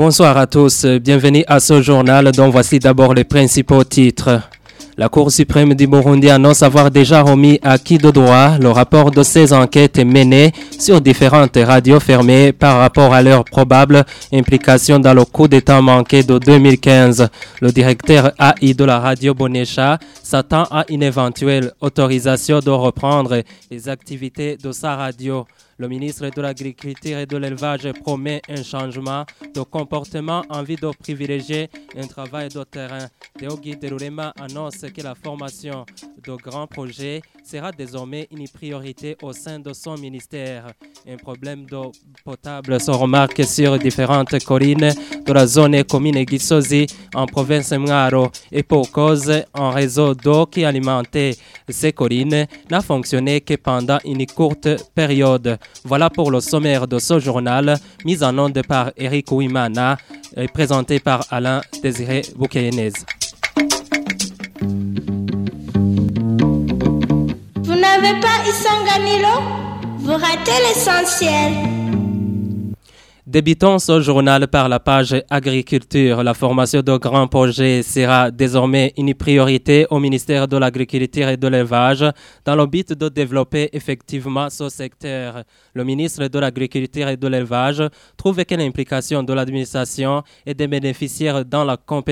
Bonsoir à tous, bienvenue à ce journal dont voici d'abord les principaux titres. La Cour suprême du Burundi annonce avoir déjà remis à qui de droit le rapport de ses enquêtes menées sur différentes radios fermées par rapport à leur probable implication dans le coup d'État manqué de 2015. Le directeur AI de la radio Bonesha s'attend à une éventuelle autorisation de reprendre les activités de sa radio. Le ministre de l'Agriculture et de l'Élevage promet un changement de comportement en vue de privilégier un travail de terrain. Deogi Derurema annonce que la formation de grands projets sera désormais une priorité au sein de son ministère. Un problème d'eau potable se remarque sur différentes collines de la zone commune Gisozi en province Mwaro et pour cause, un réseau d'eau qui alimentait ces collines n'a fonctionné que pendant une courte période. Voilà pour le sommaire de ce journal, mis en onde par Eric Ouimana et présenté par Alain Désiré Boukénez. Vous n'avez pas Isanganilo? Vous ratez l'essentiel. Débutons ce journal par la page agriculture. La formation de grands projets sera désormais une priorité au ministère de l'Agriculture et de l'Élevage dans le but de développer effectivement ce secteur. Le ministre de l'Agriculture et de l'Élevage trouve que l'implication de l'administration et des bénéficiaires dans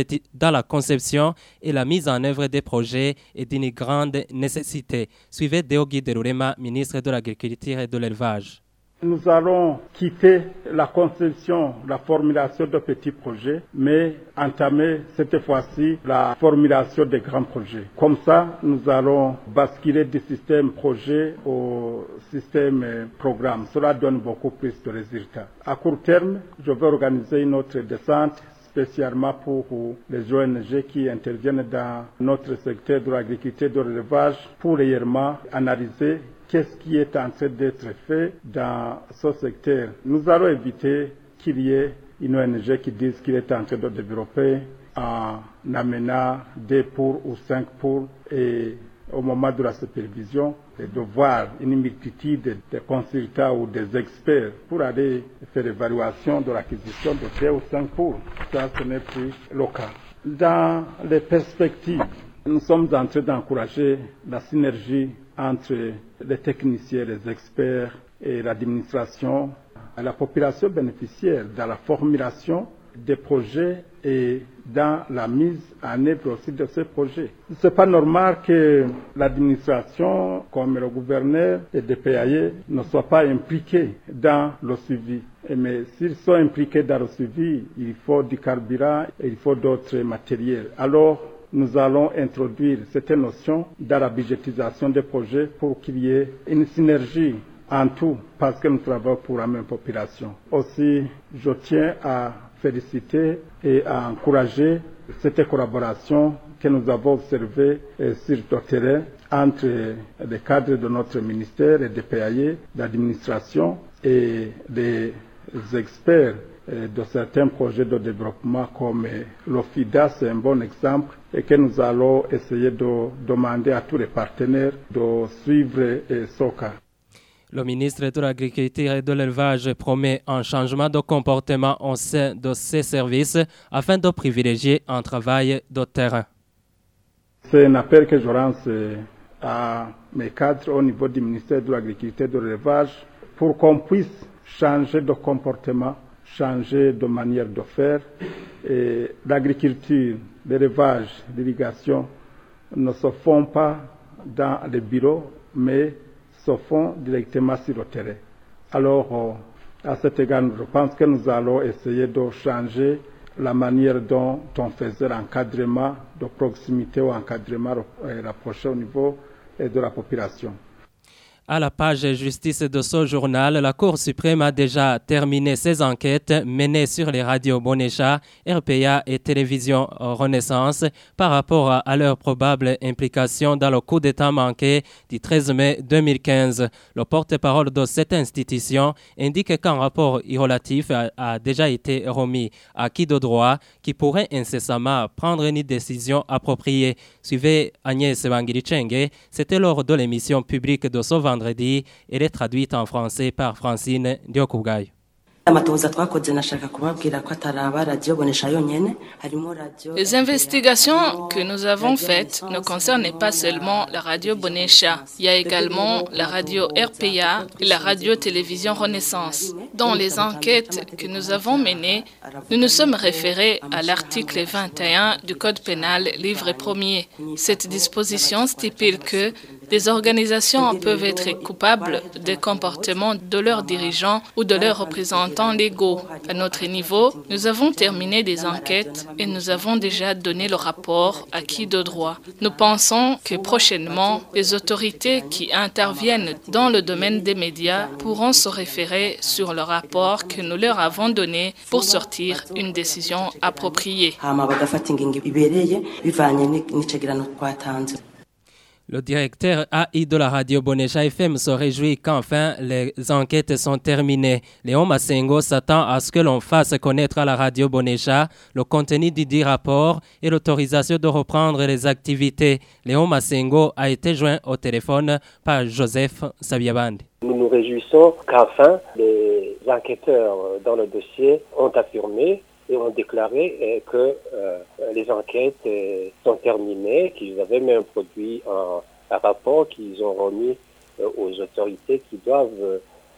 la conception et la mise en œuvre des projets est d'une grande nécessité. Suivez Deogi Derurema, ministre de l'Agriculture et de l'Élevage. Nous allons quitter la conception, la formulation de petits projets, mais entamer cette fois-ci la formulation des grands projets. Comme ça, nous allons basculer du système projet au système programme. Cela donne beaucoup plus de résultats. À court terme, je vais organiser une autre descente spécialement pour les ONG qui interviennent dans notre secteur de l'agriculture et de l'élevage pour réellement analyser qu'est-ce qui est en train d'être fait dans ce secteur. Nous allons éviter qu'il y ait une ONG qui dise qu'il est en train de développer en amenant 2 pour ou 5 pour et au moment de la supervision et de voir une multitude de consultants ou des experts pour aller faire l'évaluation de l'acquisition de 2 ou 5 pour. Ça, ce n'est plus le cas. Dans les perspectives, nous sommes en train d'encourager la synergie entre les techniciens, les experts et l'administration, à la population bénéficiaire dans la formulation des projets et dans la mise en œuvre aussi de ces projets. Ce n'est pas normal que l'administration, comme le gouverneur et des PAE, ne soient pas impliqués dans le suivi. Mais s'ils sont impliqués dans le suivi, il faut du carburant et il faut d'autres matériels. Alors, nous allons introduire cette notion dans la budgétisation des projets pour qu'il y ait une synergie en tout, parce que nous travaillons pour la même population. Aussi, je tiens à féliciter et à encourager cette collaboration que nous avons observée sur le terrain entre les cadres de notre ministère et des PAE, l'administration et les experts de certains projets de développement comme l'OFIDA, c'est un bon exemple, et que nous allons essayer de demander à tous les partenaires de suivre ce cas. Le ministre de l'Agriculture et de l'Élevage promet un changement de comportement au sein de ces services afin de privilégier un travail de terrain. C'est un appel que je lance à mes cadres au niveau du ministère de l'Agriculture et de l'Élevage pour qu'on puisse changer de comportement, changer de manière de faire. Et l'agriculture, l'élevage, l'irrigation ne se font pas dans les bureaux, mais se font directement sur le terrain. Alors, à cet égard, je pense que nous allons essayer de changer la manière dont on faisait l'encadrement de proximité ou encadrement rapproché au niveau de la population. À la page justice de ce journal, la Cour suprême a déjà terminé ses enquêtes menées sur les radios Bonesha, RPA et Télévision Renaissance par rapport à leur probable implication dans le coup d'État manqué du 13 mai 2015. Le porte-parole de cette institution indique qu'un rapport relatif a déjà été remis à qui de droit qui pourrait incessamment prendre une décision appropriée. Suivez Agnès Bangirichenge, c'était lors de l'émission publique de ce vendredi. Elle est traduite en français par Francine Diokougaï. Les investigations que nous avons faites ne concernent pas seulement la radio Bonesha. Il y a également la radio RPA et la radio-télévision Renaissance. Dans les enquêtes que nous avons menées, nous nous sommes référés à l'article 21 du Code pénal, livre 1er. Cette disposition stipule que des organisations peuvent être coupables des comportements de leurs dirigeants ou de leurs représentants légaux. À notre niveau, nous avons terminé des enquêtes et nous avons déjà donné le rapport à qui de droit. Nous pensons que prochainement, les autorités qui interviennent dans le domaine des médias pourront se référer sur le rapport que nous leur avons donné pour sortir une décision appropriée. Le directeur AI de la radio Bonesha FM se réjouit qu'enfin les enquêtes sont terminées. Léon Massengo s'attend à ce que l'on fasse connaître à la radio Bonesha le contenu du dit rapport et l'autorisation de reprendre les activités. Léon Massengo a été joint au téléphone par Joseph Sabiabandi. Nous nous réjouissons qu'enfin les enquêteurs dans le dossier ont affirmé et ont déclaré que les enquêtes sont terminées, qu'ils avaient même produit un rapport qu'ils ont remis aux autorités qui doivent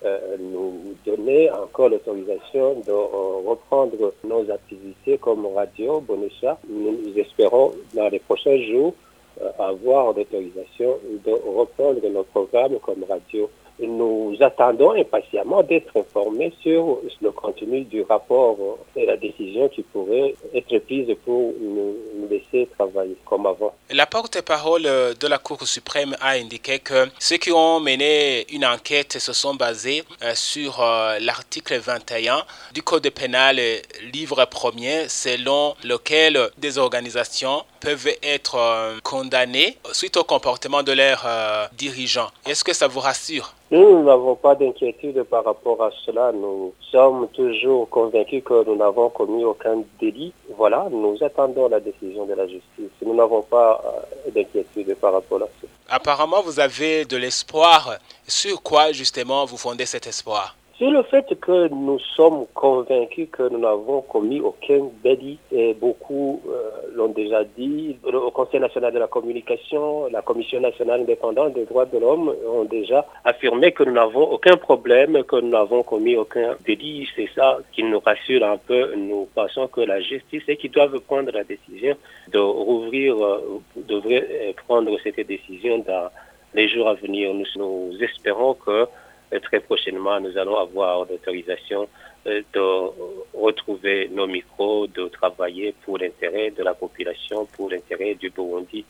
nous donner encore l'autorisation de reprendre nos activités comme radio Bonesha. Nous espérons dans les prochains jours avoir l'autorisation de reprendre nos programmes comme radio. Nous attendons impatiemment d'être informés sur le contenu du rapport et la décision qui pourrait être prise pour nous laisser travailler comme avant. La porte-parole de la Cour suprême a indiqué que ceux qui ont mené une enquête se sont basés sur l'article 21 du Code pénal, livre 1er, selon lequel des organisations peuvent être condamnées suite au comportement de leurs dirigeants. Est-ce que ça vous rassure? Nous n'avons pas d'inquiétude par rapport à cela. Nous sommes toujours convaincus que nous n'avons commis aucun délit. Voilà, nous attendons la décision de la justice. Nous n'avons pas d'inquiétude par rapport à ça. Apparemment, vous avez de l'espoir. Sur quoi, justement, vous fondez cet espoir? C'est le fait que nous sommes convaincus que nous n'avons commis aucun délit. Et beaucoup l'ont déjà dit. Le Conseil national de la communication, la Commission nationale indépendante des droits de l'homme ont déjà affirmé que nous n'avons aucun problème, que nous n'avons commis aucun délit. C'est ça qui nous rassure un peu. Nous pensons que la justice est qui doivent prendre la décision de rouvrir, devrait prendre cette décision dans les jours à venir. Nous espérons que très prochainement, nous allons avoir l'autorisation de retrouver nos micros, de travailler pour l'intérêt de la population, pour l'intérêt du Burundi.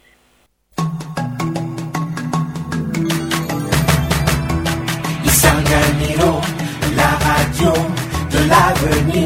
Isanganiro, la radio de l'avenir.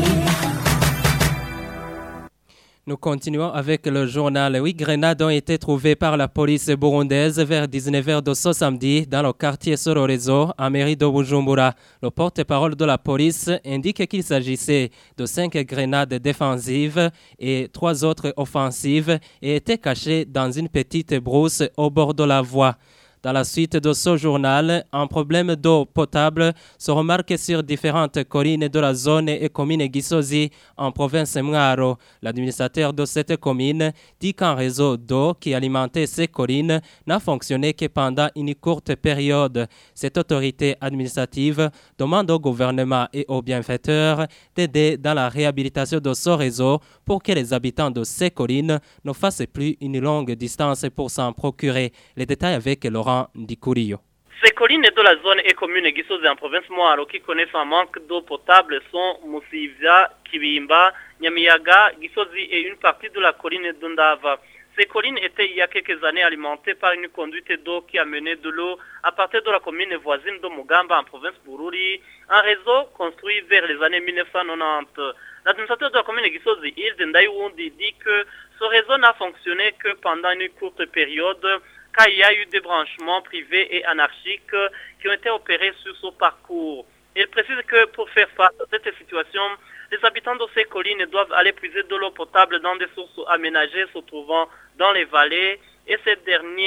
Nous continuons avec le journal. 8 grenades ont été trouvées par la police burundaise vers 19h de ce samedi dans le quartier Sororezo, en mairie de Bujumbura. Le porte-parole de la police indique qu'il s'agissait de 5 grenades défensives et 3 autres offensives et étaient cachées dans une petite brousse au bord de la voie. Dans la suite de ce journal, un problème d'eau potable se remarque sur différentes collines de la zone et commune Gisozi en province Mwaro. L'administrateur de cette commune dit qu'un réseau d'eau qui alimentait ces collines n'a fonctionné que pendant une courte période. Cette autorité administrative demande au gouvernement et aux bienfaiteurs d'aider dans la réhabilitation de ce réseau pour que les habitants de ces collines ne fassent plus une longue distance pour s'en procurer. Les détails avec Laurent Ndikurio. Ces collines de la zone et commune Gisozi en province Mwaro qui connaissent un manque d'eau potable sont Musivya, Kibimba, Nyamiyaga, Gisozi et une partie de la colline d'Ondava. Ces collines étaient il y a quelques années alimentées par une conduite d'eau qui amenait de l'eau à partir de la commune voisine de Mugamba en province Bururi, un réseau construit vers les années 1990. L'administrateur de la commune Gisozi, Hilde Ndaiwundi, dit que ce réseau n'a fonctionné que pendant une courte période, car il y a eu des branchements privés et anarchiques qui ont été opérés sur ce parcours. Il précise que pour faire face à cette situation, les habitants de ces collines doivent aller puiser de l'eau potable dans des sources aménagées se trouvant dans les vallées et ces dernières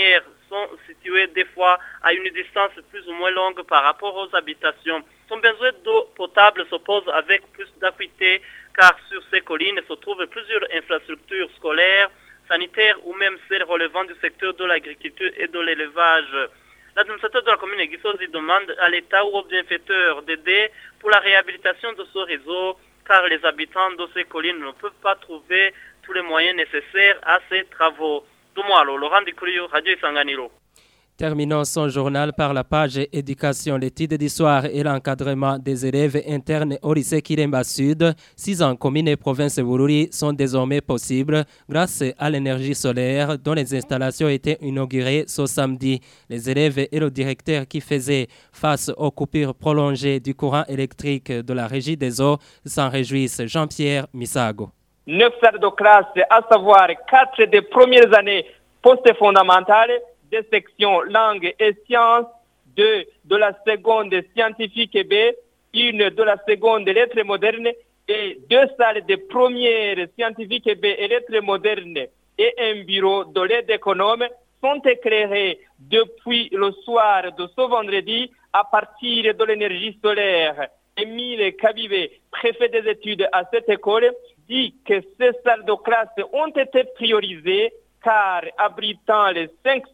sont situées des fois à une distance plus ou moins longue par rapport aux habitations. Son besoin d'eau potable s'oppose avec plus d'acuité car sur ces collines se trouvent plusieurs infrastructures scolaires, sanitaires ou même celles relevant du secteur de l'agriculture et de l'élevage. L'administrateur de la commune de Gisozi demande à l'État ou aux bienfaiteurs d'aider pour la réhabilitation de ce réseau car les habitants de ces collines ne peuvent pas trouver tous les moyens nécessaires à ces travaux. Dumalo, Laurent Dikourio, Radio Isanganiro. Terminons son journal par la page éducation, l'étude d'histoire et l'encadrement des élèves internes au lycée Kiremba Sud. 6 ans communes et province de Bururi sont désormais possibles grâce à l'énergie solaire dont les installations ont été inaugurées ce samedi. Les élèves et le directeur qui faisaient face aux coupures prolongées du courant électrique de la Régie des eaux s'en réjouissent. Jean-Pierre Misago. 9 salles de classe, à savoir 4 des premières années post-fondamentales, des sections langue et sciences, 2 de la seconde scientifique B, 1 de la seconde lettres modernes et 2 salles de première scientifique B et lettres modernes et un bureau de l'aide économe sont éclairés depuis le soir de ce vendredi à partir de l'énergie solaire. Émile Kabibe, préfet des études à cette école, dit que ces salles de classe ont été priorisées car abritant les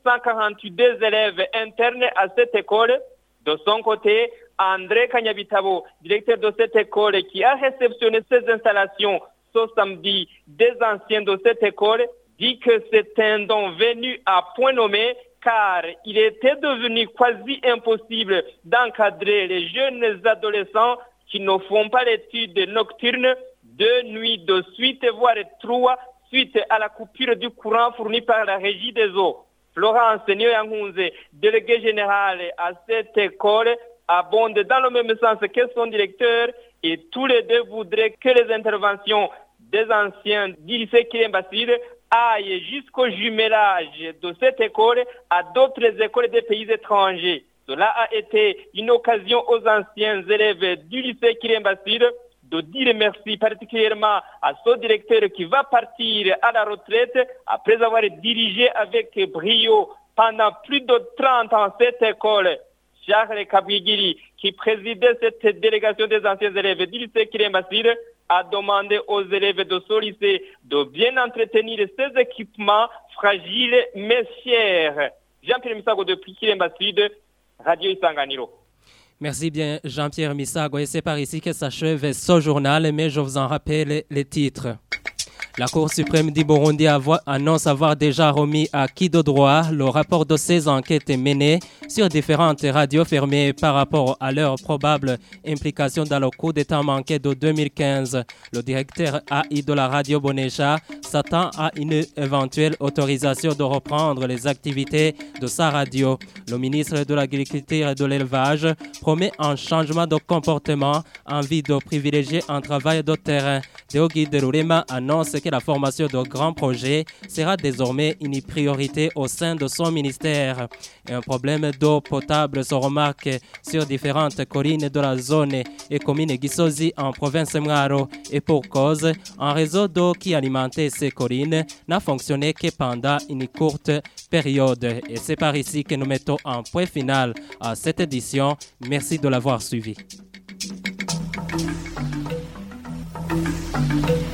542 élèves internes à cette école. De son côté, André Kanyabitabo, directeur de cette école qui a réceptionné ces installations ce samedi des anciens de cette école, dit que c'est un don venu à point nommé car il était devenu quasi impossible d'encadrer les jeunes adolescents qui ne font pas l'étude nocturne 2 nuits de suite, voire 3 suite à la coupure du courant fourni par la Régie des eaux. Florence Nyoyangunze, délégué général à cette école, abonde dans le même sens que son directeur et tous les deux voudraient que les interventions des anciens du lycée Kiremba Sud aillent jusqu'au jumelage de cette école à d'autres écoles des pays étrangers. Cela a été une occasion aux anciens élèves du lycée Kiremba Sud de dire merci particulièrement à ce directeur qui va partir à la retraite après avoir dirigé avec brio pendant plus de 30 ans cette école. Charles Kabwigiri, qui présidait cette délégation des anciens élèves du lycée Kiremba Sud, a demandé aux élèves de ce lycée de bien entretenir ces équipements fragiles mais chers. Jean-Pierre Misago depuis Kiremba Sud, Radio Isanganiro. Merci bien Jean-Pierre Misago et c'est par ici que s'achève ce journal, mais je vous en rappelle les titres. La Cour suprême du Burundi annonce avoir déjà remis à qui de droit le rapport de ces enquêtes menées sur différentes radios fermées par rapport à leur probable implication dans le coup d'État manqué de 2015. Le directeur AI de la radio Bonesha s'attend à une éventuelle autorisation de reprendre les activités de sa radio. Le ministre de l'Agriculture et de l'Élevage promet un changement de comportement en vue de privilégier un travail de terrain. Deogi Derulema annonce que la formation de grands projets sera désormais une priorité au sein de son ministère. Un problème d'eau potable se remarque sur différentes collines de la zone et commune Gisozi en province Mwaro. Et pour cause, un réseau d'eau qui alimentait ces collines n'a fonctionné que pendant une courte période. Et c'est par ici que nous mettons un point final à cette édition. Merci de l'avoir suivi.